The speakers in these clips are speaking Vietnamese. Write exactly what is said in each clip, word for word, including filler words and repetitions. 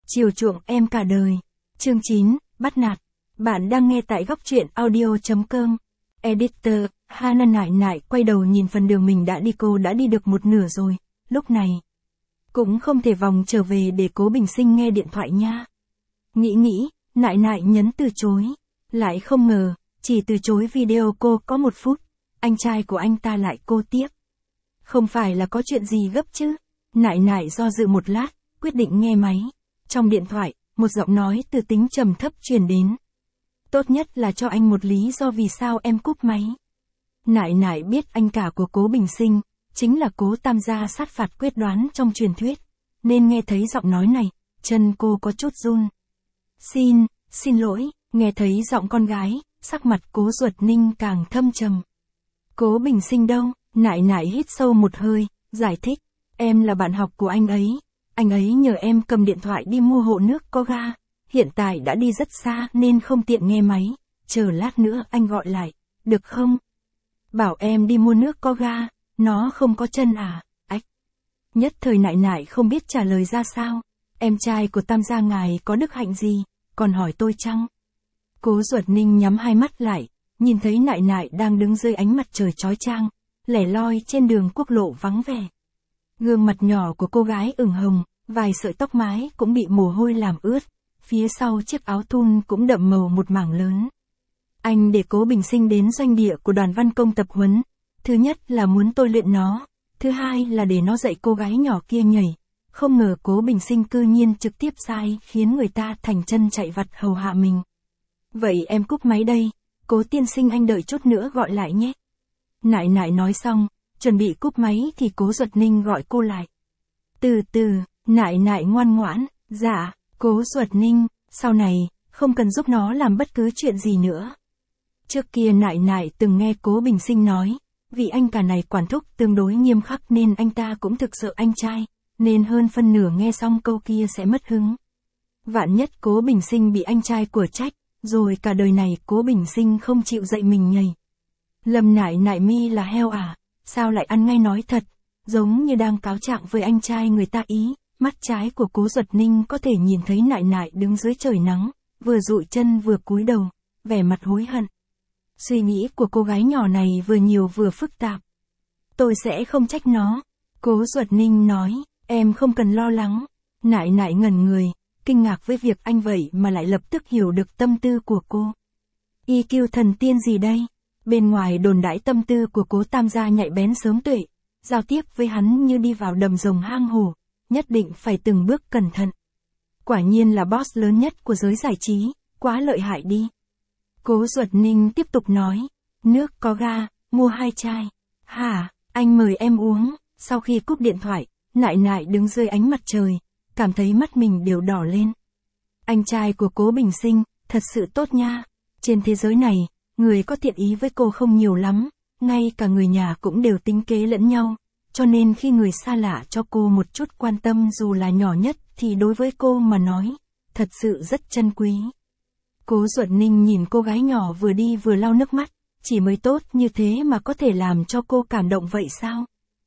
Chiều chuộng em cả đời. Chương chín, bắt nạt. Bạn đang nghe tại góc truyện audio chấm com. Editor, Hana nại nại quay đầu nhìn phần đường mình đã đi, cô đã đi được một nửa rồi, lúc này. Cũng không thể vòng trở về để Cố Bình Sinh nghe điện thoại nha. Nghĩ nghĩ, nại nại nhấn từ chối. Lại không ngờ, chỉ từ chối video cô có một phút, anh trai của anh ta lại cô tiếp. Không phải là có chuyện gì gấp chứ? Nại nại do dự một lát, quyết định nghe máy. Trong điện thoại, một giọng nói từ tính trầm thấp truyền đến. Tốt nhất là cho anh một lý do vì sao em cúp máy. Nại nại biết anh cả của Cố Bình Sinh, chính là Cố Tam gia sát phạt quyết đoán trong truyền thuyết, nên nghe thấy giọng nói này, chân cô có chút run. Xin, xin lỗi, nghe thấy giọng con gái, sắc mặt Cố Duật Ninh càng thâm trầm. Cố Bình Sinh đâu? Nại nại hít sâu một hơi, giải thích, em là bạn học của anh ấy. Anh ấy nhờ em cầm điện thoại đi mua hộ nước có ga, hiện tại đã đi rất xa nên không tiện nghe máy, chờ lát nữa anh gọi lại, được không? Bảo em đi mua nước có ga, nó không có chân à, ách. Nhất thời nại nại không biết trả lời ra sao, em trai của Tam gia ngài có đức hạnh gì, còn hỏi tôi chăng? Cố Duật Ninh nhắm hai mắt lại, nhìn thấy nại nại đang đứng dưới ánh mặt trời chói chang, lẻ loi trên đường quốc lộ vắng vẻ. Gương mặt nhỏ của cô gái ửng hồng, vài sợi tóc mái cũng bị mồ hôi làm ướt, phía sau chiếc áo thun cũng đậm màu một mảng lớn. Anh để Cố Bình Sinh đến doanh địa của đoàn văn công tập huấn, thứ nhất là muốn tôi luyện nó, thứ hai là để nó dạy cô gái nhỏ kia nhảy. Không ngờ Cố Bình Sinh cư nhiên trực tiếp sai khiến người ta thành chân chạy vặt hầu hạ mình. Vậy em cúp máy đây, Cố tiên sinh anh đợi chút nữa gọi lại nhé. Nại nại nói xong, chuẩn bị cúp máy thì Cố Duật Ninh gọi cô lại. Từ từ, nại nại ngoan ngoãn, dạ, Cố Duật Ninh, sau này, không cần giúp nó làm bất cứ chuyện gì nữa. Trước kia nại nại từng nghe Cố Bình Sinh nói, vì anh cả này quản thúc tương đối nghiêm khắc nên anh ta cũng thực sợ anh trai, nên hơn phân nửa nghe xong câu kia sẽ mất hứng. Vạn nhất Cố Bình Sinh bị anh trai của trách, rồi cả đời này Cố Bình Sinh không chịu dạy mình nhảy. Lâm nại nại mi là heo à, sao lại ăn ngay nói thật, giống như đang cáo trạng với anh trai người ta ý. Mắt trái của Cố Duật Ninh có thể nhìn thấy nại nại đứng dưới trời nắng, vừa dụi chân vừa cúi đầu, vẻ mặt hối hận. Suy nghĩ của cô gái nhỏ này vừa nhiều vừa phức tạp. Tôi sẽ không trách nó. Cố Duật Ninh nói, em không cần lo lắng. Nại nại ngẩn người, kinh ngạc với việc anh vậy mà lại lập tức hiểu được tâm tư của cô. i kiu thần tiên gì đây? Bên ngoài đồn đãi tâm tư của Cố Tam gia nhạy bén sớm tuệ, giao tiếp với hắn như đi vào đầm rồng hang hổ, nhất định phải từng bước cẩn thận. Quả nhiên là boss lớn nhất của giới giải trí, quá lợi hại đi. Cố Duật Ninh tiếp tục nói, nước có ga, mua hai chai. Hả, anh mời em uống. Sau khi cúp điện thoại, nại nại đứng dưới ánh mặt trời, cảm thấy mắt mình đều đỏ lên. Anh trai của Cố Bình Sinh, thật sự tốt nha. Trên thế giới này, người có thiện ý với cô không nhiều lắm, ngay cả người nhà cũng đều tính kế lẫn nhau. Cho nên khi người xa lạ cho cô một chút quan tâm dù là nhỏ nhất thì đối với cô mà nói, thật sự rất trân quý. Cố Duật Ninh nhìn cô gái nhỏ vừa đi vừa lau nước mắt, chỉ mới tốt như thế mà có thể làm cho cô cảm động vậy sao?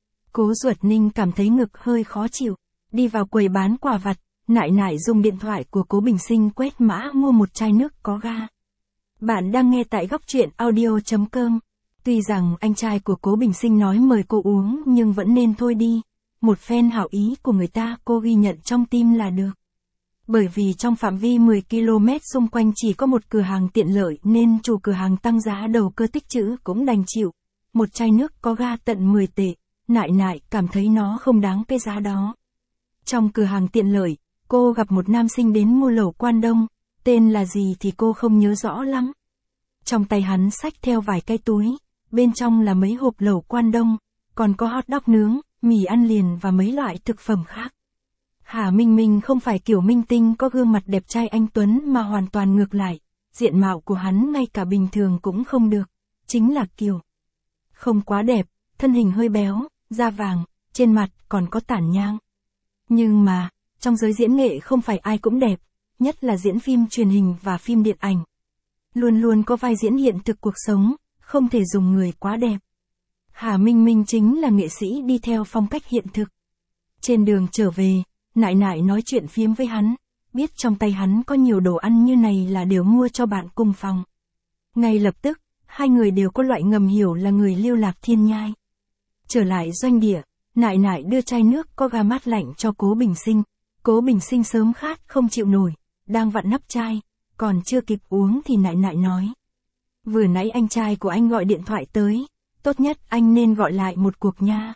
Cố Duật Ninh cảm thấy ngực hơi khó chịu, đi vào quầy bán quà vặt, nại nại dùng điện thoại của Cố Bình Sinh quét mã mua một chai nước có ga. Bạn đang nghe tại góc truyện audio chấm com. Tuy rằng anh trai của Cố Bình Sinh nói mời cô uống nhưng vẫn nên thôi đi. Một phen hảo ý của người ta cô ghi nhận trong tim là được. Bởi vì trong phạm vi mười ki lô mét xung quanh chỉ có một cửa hàng tiện lợi nên chủ cửa hàng tăng giá đầu cơ tích trữ cũng đành chịu. Một chai nước có ga tận mười tệ, nại nại cảm thấy nó không đáng cái giá đó. Trong cửa hàng tiện lợi, cô gặp một nam sinh đến mua lẩu Quan Đông, tên là gì thì cô không nhớ rõ lắm. Trong tay hắn xách theo vài cái túi. Bên trong là mấy hộp lẩu Quan Đông, còn có hot dog nướng, mì ăn liền và mấy loại thực phẩm khác. Hà Minh Minh không phải kiểu minh tinh có gương mặt đẹp trai anh tuấn mà hoàn toàn ngược lại, diện mạo của hắn ngay cả bình thường cũng không được, chính là kiểu không quá đẹp, thân hình hơi béo, da vàng, trên mặt còn có tản nhang. Nhưng mà, trong giới diễn nghệ không phải ai cũng đẹp, nhất là diễn phim truyền hình và phim điện ảnh. Luôn luôn có vai diễn hiện thực cuộc sống. Không thể dùng người quá đẹp. Hà Minh Minh chính là nghệ sĩ đi theo phong cách hiện thực. Trên đường trở về, nại nại nói chuyện phiếm với hắn, biết trong tay hắn có nhiều đồ ăn như này là đều mua cho bạn cùng phòng. Ngay lập tức, hai người đều có loại ngầm hiểu là người Lưu Lạc Thiên Nhai. Trở lại doanh địa, Nại Nại đưa chai nước có ga mát lạnh cho Cố Bình Sinh. Cố Bình Sinh sớm khát không chịu nổi, đang vặn nắp chai, còn chưa kịp uống thì Nại Nại nói. Vừa nãy anh trai của anh gọi điện thoại tới, tốt nhất anh nên gọi lại một cuộc nha.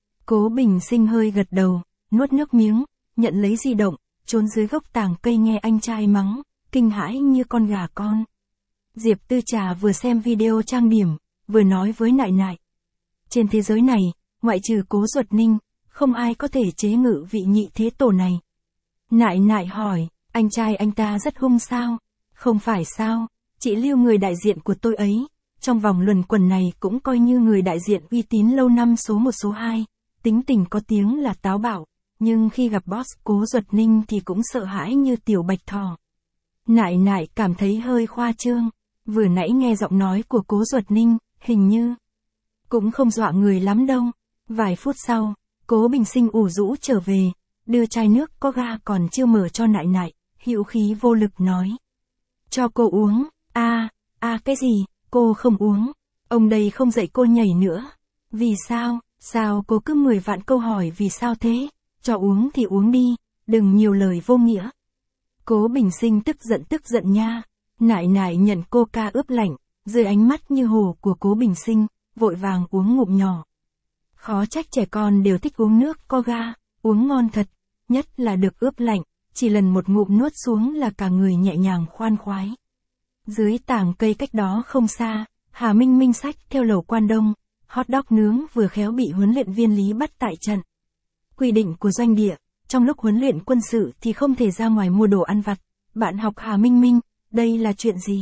Cố Bình Sinh hơi gật đầu, nuốt nước miếng, nhận lấy di động, trốn dưới gốc tàng cây nghe anh trai mắng, kinh hãi như con gà con. Diệp Tư Trà vừa xem video trang điểm, vừa nói với Nại Nại. Trên thế giới này, ngoại trừ Cố Duật Ninh, không ai có thể chế ngự vị nhị thế tổ này. Nại Nại hỏi, anh trai anh ta rất hung sao? Không phải sao, chị Lưu người đại diện của tôi ấy, trong vòng luẩn quẩn này cũng coi như người đại diện uy tín lâu năm số một số hai, tính tình có tiếng là táo bạo, nhưng khi gặp boss Cố Duật Ninh thì cũng sợ hãi như tiểu bạch thỏ. Nại Nại cảm thấy hơi khoa trương, vừa nãy nghe giọng nói của Cố Duật Ninh, hình như cũng không dọa người lắm đâu. Vài phút sau, Cố Bình Sinh ủ rũ trở về, đưa chai nước có ga còn chưa mở cho Nại Nại, hữu khí vô lực nói. Cho cô uống, a à, a à, cái gì, cô không uống, ông đây không dạy cô nhảy nữa. Vì sao, sao cô cứ mười vạn câu hỏi vì sao thế, cho uống thì uống đi, đừng nhiều lời vô nghĩa. Cố Bình Sinh tức giận tức giận nha, Nại Nại nhận coca ướp lạnh, dưới ánh mắt như hồ của Cố Bình Sinh, vội vàng uống ngụm nhỏ. Khó trách trẻ con đều thích uống nước có ga, uống ngon thật, nhất là được ướp lạnh, chỉ lần một ngụm nuốt xuống là cả người nhẹ nhàng khoan khoái. Dưới tảng cây cách đó không xa, Hà Minh Minh xách theo lẩu Quan Đông, hot dog nướng vừa khéo bị huấn luyện viên Lý bắt tại trận. Quy định của doanh địa, trong lúc huấn luyện quân sự thì không thể ra ngoài mua đồ ăn vặt. Bạn học Hà Minh Minh, đây là chuyện gì?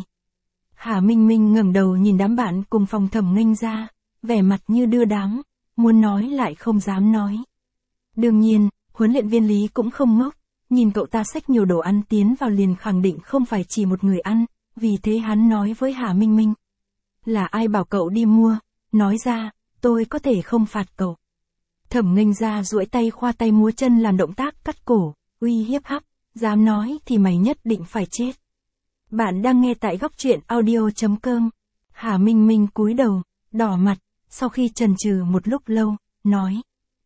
Hà Minh Minh ngẩng đầu nhìn đám bạn cùng phòng Thẩm Nghênh ra, vẻ mặt như đưa đám, muốn nói lại không dám nói. Đương nhiên, huấn luyện viên Lý cũng không ngốc, nhìn cậu ta xách nhiều đồ ăn tiến vào liền khẳng định không phải chỉ một người ăn, vì thế hắn nói với Hà Minh Minh. Là ai bảo cậu đi mua, nói ra, tôi có thể không phạt cậu. Thẩm Nghênh ra duỗi tay khoa tay múa chân làm động tác cắt cổ, uy hiếp hắc, dám nói thì mày nhất định phải chết. Bạn đang nghe tại góc truyện audio chấm com. Hà Minh Minh cúi đầu, đỏ mặt, sau khi chần chừ một lúc lâu, nói.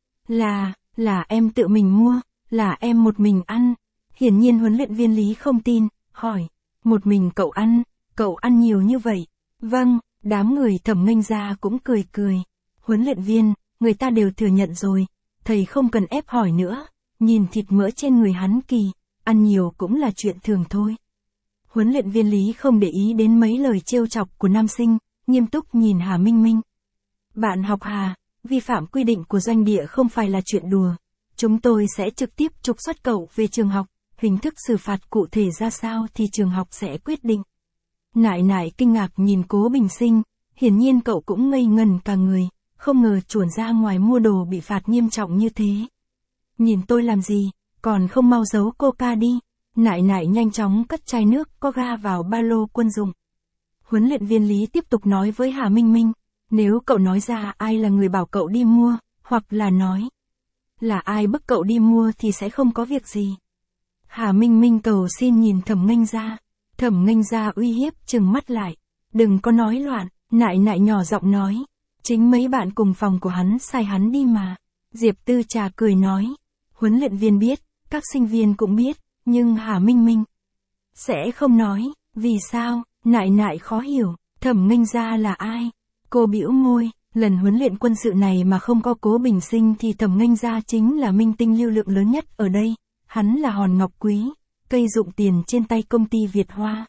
Là, là em tự mình mua, là em một mình ăn. Hiển nhiên huấn luyện viên Lý không tin, hỏi. Một mình cậu ăn, cậu ăn nhiều như vậy. Vâng, đám người Thẩm Nghênh ra cũng cười cười. Huấn luyện viên, người ta đều thừa nhận rồi, thầy không cần ép hỏi nữa, nhìn thịt mỡ trên người hắn kỳ, ăn nhiều cũng là chuyện thường thôi. Huấn luyện viên Lý không để ý đến mấy lời trêu chọc của nam sinh, nghiêm túc nhìn Hà Minh Minh. Bạn học Hà, vi phạm quy định của doanh địa không phải là chuyện đùa. Chúng tôi sẽ trực tiếp trục xuất cậu về trường học, hình thức xử phạt cụ thể ra sao thì trường học sẽ quyết định. Nại Nại kinh ngạc nhìn Cố Bình Sinh, hiển nhiên cậu cũng ngây ngần cả người, không ngờ chuồn ra ngoài mua đồ bị phạt nghiêm trọng như thế. Nhìn tôi làm gì, còn không mau giấu coca đi. Nại Nại nhanh chóng cất chai nước có ga vào ba lô quân dụng. Huấn luyện viên Lý tiếp tục nói với Hà Minh Minh, nếu cậu nói ra ai là người bảo cậu đi mua, hoặc là nói là ai bức cậu đi mua thì sẽ không có việc gì. Hà Minh Minh cầu xin nhìn Thẩm Nghênh ra. Thẩm Nghênh ra uy hiếp trừng mắt lại. Đừng có nói loạn, Nại Nại nhỏ giọng nói. Chính mấy bạn cùng phòng của hắn sai hắn đi mà. Diệp Tư Trà cười nói. Huấn luyện viên biết, các sinh viên cũng biết, nhưng Hà Minh Minh sẽ không nói. Vì sao? Nại Nại khó hiểu. Thẩm Nghênh ra là ai? Cô bĩu môi. Lần huấn luyện quân sự này mà không có Cố Bình Sinh thì Thẩm Nghênh ra chính là minh tinh lưu lượng lớn nhất ở đây. Hắn là hòn ngọc quý, cây dụng tiền trên tay công ty Việt Hoa.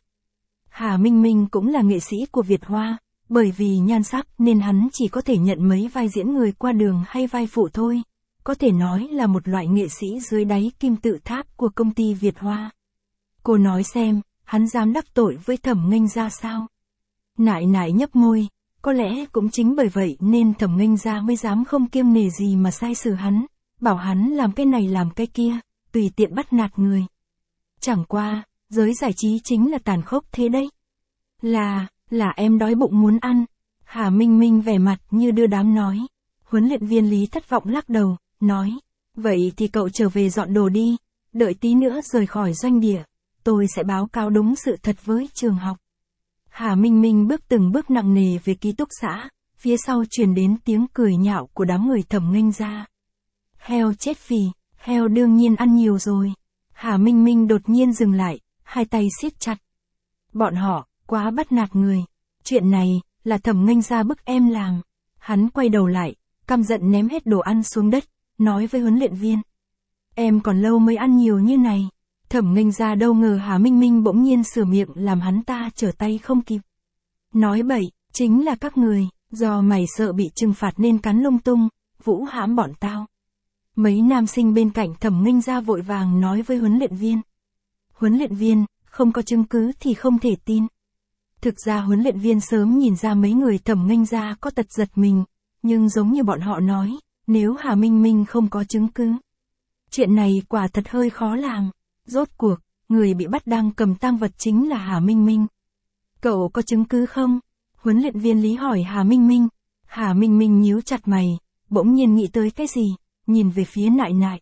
Hà Minh Minh cũng là nghệ sĩ của Việt Hoa, bởi vì nhan sắc nên hắn chỉ có thể nhận mấy vai diễn người qua đường hay vai phụ thôi. Có thể nói là một loại nghệ sĩ dưới đáy kim tự tháp của công ty Việt Hoa. Cô nói xem, hắn dám đắc tội với Thẩm Nghênh ra sao? Nại Nại nhấp môi, có lẽ cũng chính bởi vậy nên Thẩm Nghênh ra mới dám không kiêng nể gì mà sai xử hắn, bảo hắn làm cái này làm cái kia, tùy tiện bắt nạt người. Chẳng qua, giới giải trí chính là tàn khốc thế đấy. Là, là em đói bụng muốn ăn. Hà Minh Minh vẻ mặt như đưa đám nói. Huấn luyện viên Lý thất vọng lắc đầu, nói. Vậy thì cậu trở về dọn đồ đi. đợi tí nữa rời khỏi doanh địa, tôi sẽ báo cáo đúng sự thật với trường học. Hà Minh Minh bước từng bước nặng nề về ký túc xá, phía sau truyền đến tiếng cười nhạo của đám người Thẩm Nghênh Gia. Heo chết phì, heo đương nhiên ăn nhiều rồi. Hà Minh Minh đột nhiên dừng lại, hai tay siết chặt. Bọn họ, quá bắt nạt người. Chuyện này, là Thẩm Nghênh Gia bức em làm. Hắn quay đầu lại, căm giận ném hết đồ ăn xuống đất, nói với huấn luyện viên. Em còn lâu mới ăn nhiều như này. Thẩm Nghênh Gia đâu ngờ Hà Minh Minh bỗng nhiên sửa miệng làm hắn ta trở tay không kịp. Nói bậy, chính là các người, do mày sợ bị trừng phạt nên cắn lung tung, vũ hãm bọn tao. Mấy nam sinh bên cạnh Thẩm Nghênh Gia vội vàng nói với huấn luyện viên. Huấn luyện viên, không có chứng cứ thì không thể tin. Thực ra huấn luyện viên sớm nhìn ra mấy người Thẩm Nghênh Gia có tật giật mình, nhưng giống như bọn họ nói, nếu Hà Minh Minh không có chứng cứ. Chuyện này quả thật hơi khó làm. Rốt cuộc, người bị bắt đang cầm tang vật chính là Hà Minh Minh. Cậu có chứng cứ không? Huấn luyện viên Lý hỏi Hà Minh Minh. Hà Minh Minh nhíu chặt mày, bỗng nhiên nghĩ tới cái gì, nhìn về phía Nại Nại.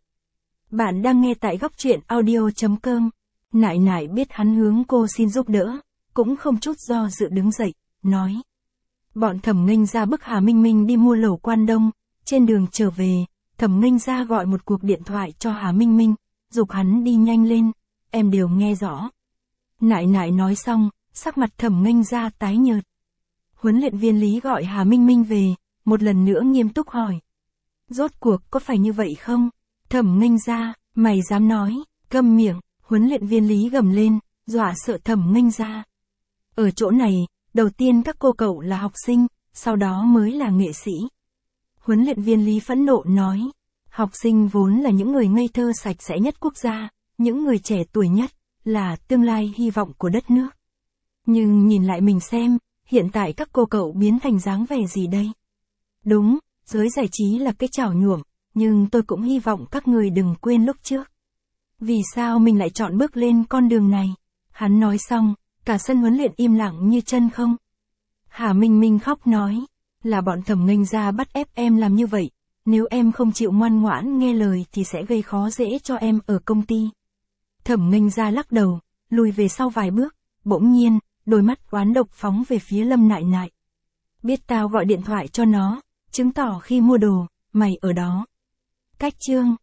Bạn đang nghe tại góc truyện audio.com. Nại Nại biết hắn hướng cô xin giúp đỡ, cũng không chút do dự đứng dậy, nói. Bọn Thẩm Nghênh Gia bức Hà Minh Minh đi mua lẩu Quan Đông, trên đường trở về, Thẩm Nghênh Gia gọi một cuộc điện thoại cho Hà Minh Minh, giục hắn đi nhanh lên, em đều nghe rõ. Nại Nại nói xong, sắc mặt Thẩm Nghênh Gia tái nhợt. Huấn luyện viên Lý gọi Hà Minh Minh về, một lần nữa nghiêm túc hỏi. Rốt cuộc có phải như vậy không? Thẩm Nghênh Gia, mày dám nói, câm miệng, huấn luyện viên Lý gầm lên, dọa sợ Thẩm Nghênh Gia. Ở chỗ này, đầu tiên các cô cậu là học sinh, sau đó mới là nghệ sĩ. Huấn luyện viên Lý phẫn nộ nói. Học sinh vốn là những người ngây thơ sạch sẽ nhất quốc gia, những người trẻ tuổi nhất, là tương lai hy vọng của đất nước. Nhưng nhìn lại mình xem, hiện tại các cô cậu biến thành dáng vẻ gì đây? Đúng, giới giải trí là cái chảo nhuộm, nhưng tôi cũng hy vọng các người đừng quên lúc trước. Vì sao mình lại chọn bước lên con đường này? Hắn nói xong, cả sân huấn luyện im lặng như chân không. Hà Minh Minh khóc nói, là bọn Thẩm Nghênh Gia bắt ép em làm như vậy. Nếu em không chịu ngoan ngoãn nghe lời thì sẽ gây khó dễ cho em ở công ty. Thẩm Nghênh Gia lắc đầu, lùi về sau vài bước, bỗng nhiên, đôi mắt oán độc phóng về phía Lâm Nại Nại. Biết tao gọi điện thoại cho nó, chứng tỏ khi mua đồ, mày ở đó. Cách chương.